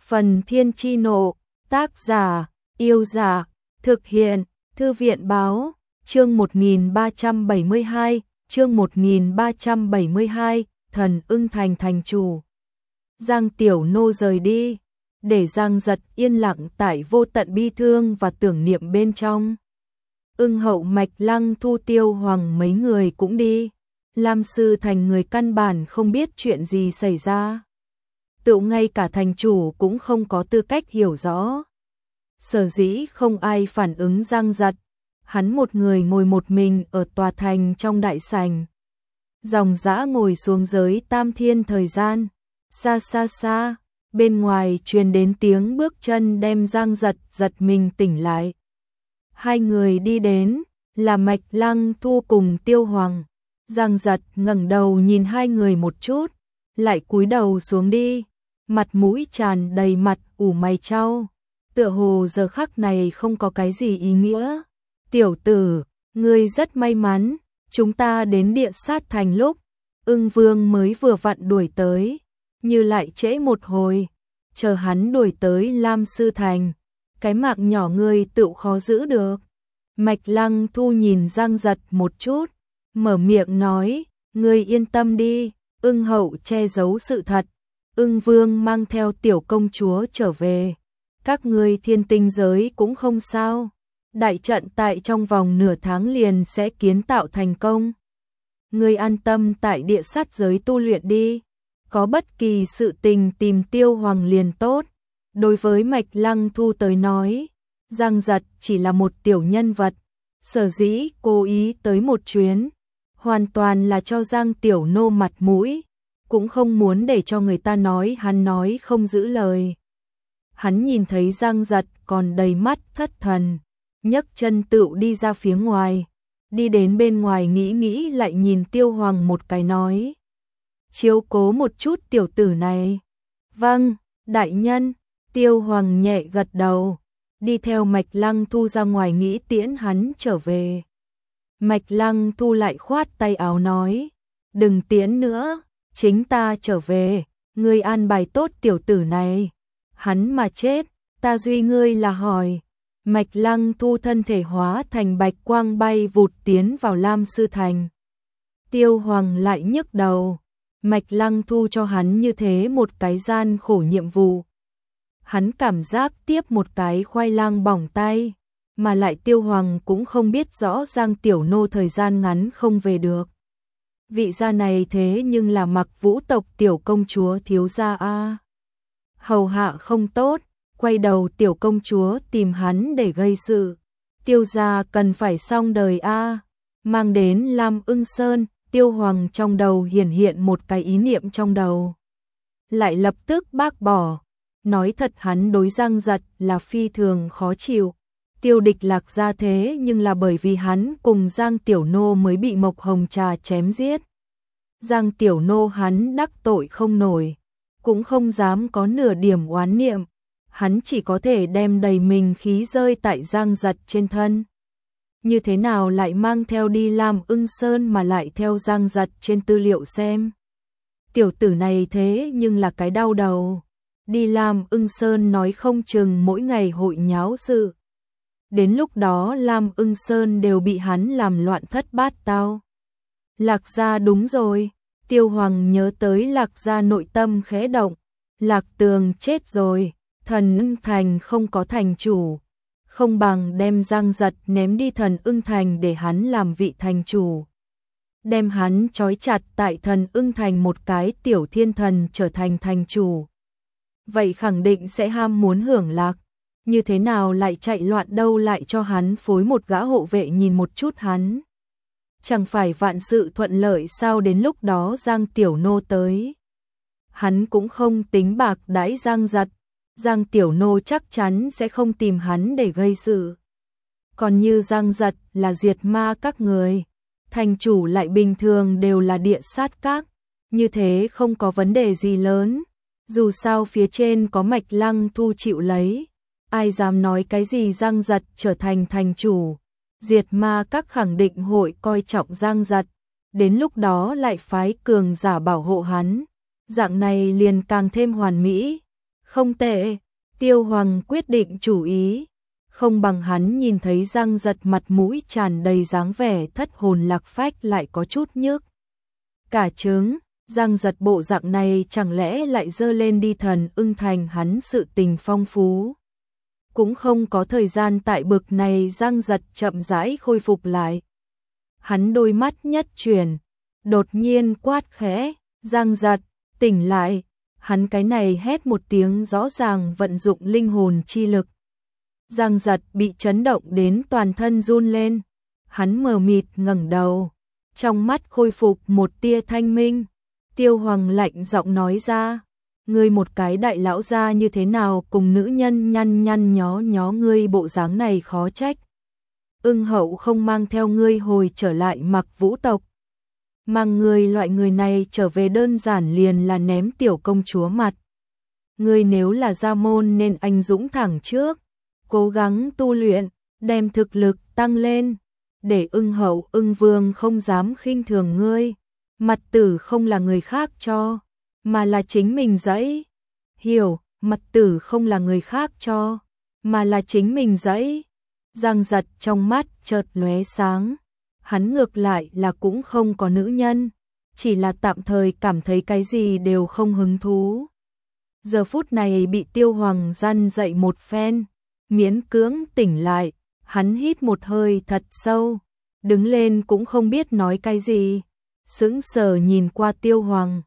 Phần Thiên Chi Nộ, tác giả, Yêu Giả, thực hiện, Thư viện Báo, chương 1372, chương 1372, Thần Ưng Thành thành chủ. Giang Tiểu Nô rời đi, để Giang Giật yên lặng tại vô tận bi thương và tưởng niệm bên trong. Ưng Hậu, Mạch Lăng, Thu, Tiêu Hoàng mấy người cũng đi. Lam Sư Thành người căn bản không biết chuyện gì xảy ra. Tựu ngay cả thành chủ cũng không có tư cách hiểu rõ. Sở dĩ không ai phản ứng Giang Giật, hắn một người ngồi một mình ở tòa thành trong đại sảnh. Dòng dã ngồi xuống giới tam thiên thời gian, xa xa xa, bên ngoài truyền đến tiếng bước chân đem Giang Giật giật mình tỉnh lại. Hai người đi đến, là Mạch Lăng Thu cùng Tiêu Hoàng. Giang Giật ngẩng đầu nhìn hai người một chút, lại cúi đầu xuống đi, mặt mũi tràn đầy mặt ủ mày chau, tựa hồ giờ khắc này không có cái gì ý nghĩa. Tiểu tử, ngươi rất may mắn, chúng ta đến Địa Sát Thành lúc Ưng Vương mới vừa vặn đuổi tới, như lại trễ một hồi, chờ hắn đuổi tới Lam Sư Thành, cái mạng nhỏ ngươi tựu khó giữ được. Mạch Lăng Thu nhìn Giang Giật một chút, mở miệng nói, ngươi yên tâm đi, Ưng Hậu che giấu sự thật, Ưng Vương mang theo tiểu công chúa trở về, các ngươi thiên tinh giới cũng không sao, đại trận tại trong vòng nửa tháng liền sẽ kiến tạo thành công. Ngươi an tâm tại địa sát giới tu luyện đi, có bất kỳ sự tình tìm Tiêu Hoàng liền tốt. Đối với Mạch Lăng Thu tới nói, Giang Giật chỉ là một tiểu nhân vật, sở dĩ cố ý tới một chuyến, hoàn toàn là cho Giang Tiểu Nô mặt mũi, cũng không muốn để cho người ta nói hắn nói không giữ lời. Hắn nhìn thấy Giang Giật còn đầy mắt thất thần, nhấc chân tựu đi ra phía ngoài, đi đến bên ngoài nghĩ lại nhìn Tiêu Hoàng một cái nói, chiếu cố một chút tiểu tử này. Vâng, đại nhân. Tiêu Hoàng nhẹ gật đầu, đi theo Mạch Lăng Thu ra ngoài nghĩ tiễn hắn trở về. Mạch Lăng Thu lại khoát tay áo nói, đừng tiễn nữa, chính ta trở về, ngươi an bài tốt tiểu tử này, hắn mà chết, ta duy ngươi là hỏi. Mạch Lăng Thu thân thể hóa thành bạch quang bay vụt tiến vào Lam Sư Thành. Tiêu Hoàng lại nhức đầu, Mạch Lăng Thu cho hắn như thế một cái gian khổ nhiệm vụ. Hắn cảm giác tiếp một cái khoai lang bỏng tay, mà lại Tiêu Hoàng cũng không biết rõ Giang Tiểu Nô thời gian ngắn không về được. Vị gia này thế nhưng là Mặc Vũ tộc tiểu công chúa thiếu gia a. Hầu hạ không tốt, quay đầu tiểu công chúa tìm hắn để gây sự. Tiêu gia cần phải xong đời a. Mang đến Lam Ưng Sơn, Tiêu Hoàng trong đầu hiện một cái ý niệm trong đầu. Lại lập tức bác bỏ. Nói thật hắn đối Giang Giật là phi thường khó chịu. Tiêu Địch Lạc ra thế nhưng là bởi vì hắn cùng Giang Tiểu Nô mới bị Mộc Hồng Trà chém giết. Giang Tiểu Nô hắn đắc tội không nổi, cũng không dám có nửa điểm oán niệm. Hắn chỉ có thể đem đầy mình khí rơi tại Giang Giật trên thân. Như thế nào lại mang theo đi Lam Ưng Sơn mà lại theo Giang Giật trên tư liệu xem. Tiểu tử này thế nhưng là cái đau đầu. Đi Lam Ưng Sơn nói không chừng mỗi ngày hội nháo sự. Đến lúc đó Lam Ưng Sơn đều bị hắn làm loạn thất bát tao. Lạc Gia đúng rồi, Tiêu Hoàng nhớ tới Lạc Gia nội tâm khẽ động. Lạc Tường chết rồi, Thần Ưng Thành không có thành chủ. Không bằng đem Giang Giật ném đi Thần Ưng Thành để hắn làm vị thành chủ. Đem hắn trói chặt tại Thần Ưng Thành một cái tiểu thiên thần trở thành thành chủ. Vậy khẳng định sẽ ham muốn hưởng lạc, như thế nào lại chạy loạn đâu lại cho hắn phối một gã hộ vệ nhìn một chút hắn. Chẳng phải vạn sự thuận lợi sao đến lúc đó Giang Tiểu Nô tới. Hắn cũng không tính bạc đãi Giang Giật, Giang Tiểu Nô chắc chắn sẽ không tìm hắn để gây sự. Còn như Giang Giật là diệt ma các người, thành chủ lại bình thường đều là địa sát các, như thế không có vấn đề gì lớn. Dù sao phía trên có Mạch Lăng Thu chịu lấy, ai dám nói cái gì Giang Giật trở thành thành chủ. Diệt ma các khẳng định hội coi trọng Giang Giật, đến lúc đó lại phái cường giả bảo hộ hắn, dạng này liền càng thêm hoàn mỹ. Không tệ, Tiêu Hoàng quyết định chủ ý. Không bằng hắn nhìn thấy Giang Giật mặt mũi tràn đầy dáng vẻ thất hồn lạc phách lại có chút nhức cả trứng. Giang Giật bộ dạng này chẳng lẽ lại dơ lên đi Thần Ưng Thành, hắn sự tình phong phú. Cũng không có thời gian tại bực này. Giang Giật chậm rãi khôi phục lại. Hắn đôi mắt nhất chuyển, đột nhiên quát khẽ, Giang Giật, tỉnh lại. Hắn cái này hét một tiếng rõ ràng vận dụng linh hồn chi lực. Giang Giật bị chấn động đến toàn thân run lên. Hắn mờ mịt ngẩng đầu, trong mắt khôi phục một tia thanh minh. Tiêu Hoàng lạnh giọng nói ra, ngươi một cái đại lão gia như thế nào cùng nữ nhân nhăn nhăn nhó nhó, ngươi bộ dáng này khó trách Ưng Hậu không mang theo ngươi hồi trở lại Mặc Vũ tộc. Mang ngươi loại người này trở về đơn giản liền là ném tiểu công chúa mặt. Ngươi nếu là gia môn nên anh dũng thẳng trước, cố gắng tu luyện, đem thực lực tăng lên, để Ưng Hậu Ưng Vương không dám khinh thường ngươi. Mặt tử không là người khác cho, mà là chính mình dẫy. Hiểu, mặt tử không là người khác cho, mà là chính mình dẫy. Giang Giật trong mắt chợt lóe sáng. Hắn ngược lại là cũng không có nữ nhân, chỉ là tạm thời cảm thấy cái gì đều không hứng thú. Giờ phút này bị Tiêu Hoàng răn dậy một phen, miễn cưỡng tỉnh lại, hắn hít một hơi thật sâu, đứng lên cũng không biết nói cái gì, sững sờ nhìn qua Tiêu Hoàng.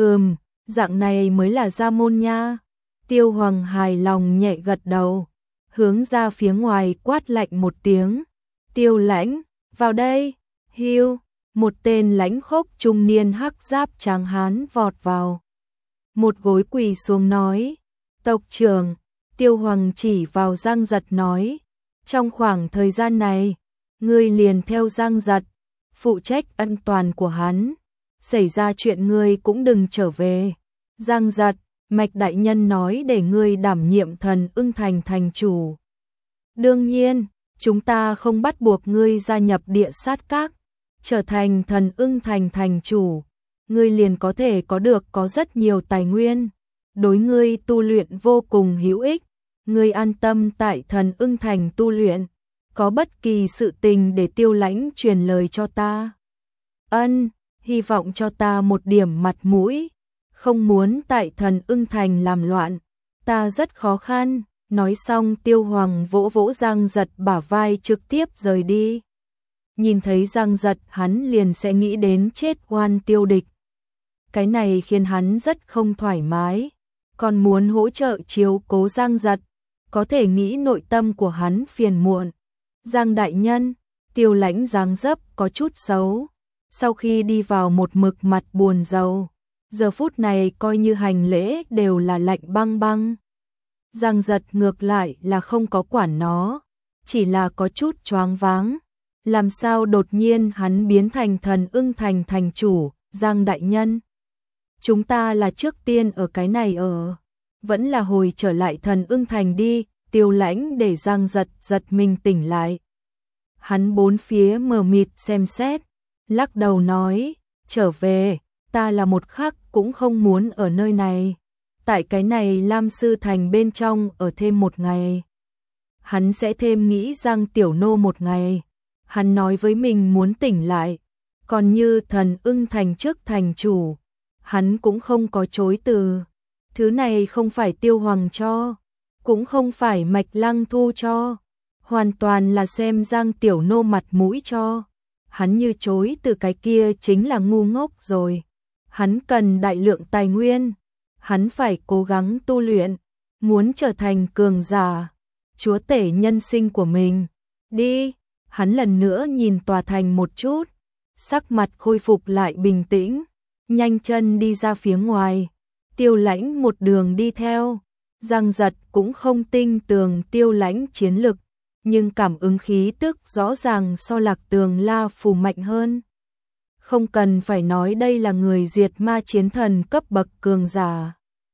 Dạng này mới là gia môn nha. Tiêu Hoàng hài lòng nhẹ gật đầu, hướng ra phía ngoài quát lạnh một tiếng, Tiêu Lãnh, vào đây. Hiu, một tên lãnh khốc trung niên hắc giáp tráng hán vọt vào, một gối quỳ xuống nói, tộc trưởng. Tiêu Hoàng chỉ vào Giang Giật nói, trong khoảng thời gian này, ngươi liền theo Giang Giật, phụ trách an toàn của hắn, xảy ra chuyện ngươi cũng đừng trở về. Giang Giật, Mạch đại nhân nói để ngươi đảm nhiệm Thần Ưng Thành thành chủ. Đương nhiên, chúng ta không bắt buộc ngươi gia nhập Địa Sát Các, trở thành Thần Ưng Thành thành chủ, ngươi liền có thể có rất nhiều tài nguyên, đối ngươi tu luyện vô cùng hữu ích. Ngươi an tâm tại Thần Ưng Thành tu luyện, có bất kỳ sự tình để Tiêu Lãnh truyền lời cho ta. Hy vọng cho ta một điểm mặt mũi, không muốn tại Thần Ưng Thành làm loạn, ta rất khó khăn. Nói xong Tiêu Hoàng vỗ vỗ Giang Giật bả vai trực tiếp rời đi. Nhìn thấy Giang Giật hắn liền sẽ nghĩ đến chết oan Tiêu Địch. Cái này khiến hắn rất không thoải mái, còn muốn hỗ trợ chiếu cố Giang Giật, có thể nghĩ nội tâm của hắn phiền muộn. Giang đại nhân, Tiêu Lãnh dáng dấp có chút xấu, sau khi đi vào một mực mặt buồn rầu, giờ phút này coi như hành lễ đều là lạnh băng băng. Giang Giật ngược lại là không có quản nó, chỉ là có chút choáng váng. Làm sao đột nhiên hắn biến thành Thần Ưng Thành thành chủ? Giang đại nhân, chúng ta là trước tiên ở cái này vẫn là hồi trở lại Thần Ưng Thành đi. Tiêu Lãnh để Giang Giật giật mình tỉnh lại. Hắn bốn phía mờ mịt xem xét, lắc đầu nói, trở về, ta là một khắc cũng không muốn ở nơi này. Tại cái này Lam Sư Thành bên trong ở thêm một ngày. Hắn sẽ thêm nghĩ Giang Tiểu Nô một ngày. Hắn nói với mình muốn tỉnh lại, còn như Thần Ưng Thành trước thành chủ, hắn cũng không có chối từ. Thứ này không phải Tiêu Hoàng cho, cũng không phải Mạch Lăng Thu cho, hoàn toàn là xem Giang Tiểu Nô mặt mũi cho. Hắn như chối từ cái kia chính là ngu ngốc rồi. Hắn cần đại lượng tài nguyên, hắn phải cố gắng tu luyện, muốn trở thành cường giả, chúa tể nhân sinh của mình. Đi, hắn lần nữa nhìn tòa thành một chút, sắc mặt khôi phục lại bình tĩnh, nhanh chân đi ra phía ngoài. Tiêu Lãnh một đường đi theo. Giang Giật cũng không tin tưởng Tiêu Lãnh chiến lực, nhưng cảm ứng khí tức rõ ràng so Lạc Tường La Phù mạnh hơn. Không cần phải nói đây là người diệt ma chiến thần cấp bậc cường giả.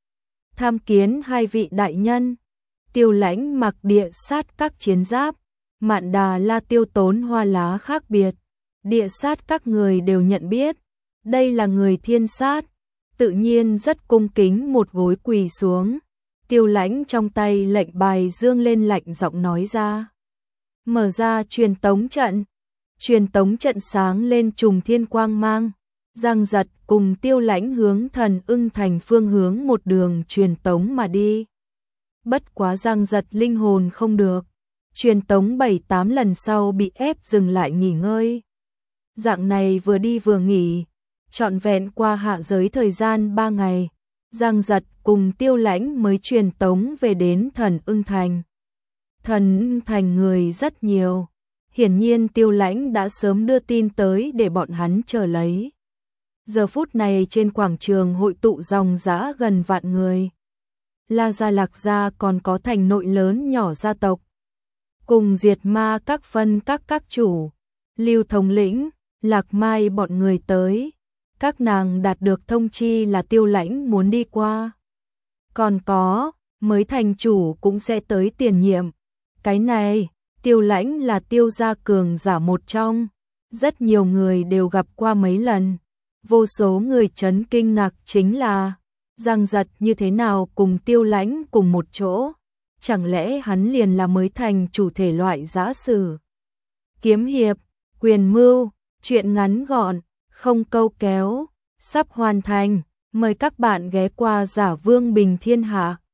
Tham kiến hai vị đại nhân. Tiêu Lãnh mặc Địa Sát các chiến giáp, Mạn Đà La Tiêu Tốn hoa lá khác biệt. Địa Sát các người đều nhận biết, đây là người Thiên Sát, tự nhiên rất cung kính một gối quỳ xuống. Tiêu Lãnh trong tay lệnh bài dương lên lạnh giọng nói ra. Mở ra truyền tống trận. Truyền tống trận sáng lên trùng thiên quang mang. Giang Giật cùng Tiêu Lãnh hướng Thần Ưng Thành phương hướng một đường truyền tống mà đi. Bất quá Giang Giật linh hồn không được. Truyền tống 7-8 lần sau bị ép dừng lại nghỉ ngơi. Dạng này vừa đi vừa nghỉ, trọn vẹn qua hạ giới thời gian 3 ngày, Giang Giật cùng Tiêu Lãnh mới truyền tống về đến Thần Ưng Thành. Thần Ưng Thành người rất nhiều, hiển nhiên Tiêu Lãnh đã sớm đưa tin tới để bọn hắn chờ lấy. Giờ phút này trên quảng trường hội tụ dòng dã gần vạn người. La gia Lạc gia còn có thành nội lớn nhỏ gia tộc. Cùng Diệt Ma các phân các chủ, Lưu thống lĩnh, Lạc Mai bọn người tới. Các nàng đạt được thông chi là Tiêu Lãnh muốn đi qua. Còn có, mới thành chủ cũng sẽ tới tiền nhiệm. Cái này, Tiêu Lãnh là Tiêu gia cường giả một trong. Rất nhiều người đều gặp qua mấy lần. Vô số người chấn kinh ngạc chính là Giang Giật như thế nào cùng Tiêu Lãnh cùng một chỗ. Chẳng lẽ hắn liền là mới thành chủ thể loại giã sử. Kiếm hiệp, quyền mưu, chuyện ngắn gọn, không câu kéo, sắp hoàn thành. Mời các bạn ghé qua Giả Vương Bình Thiên Hạ.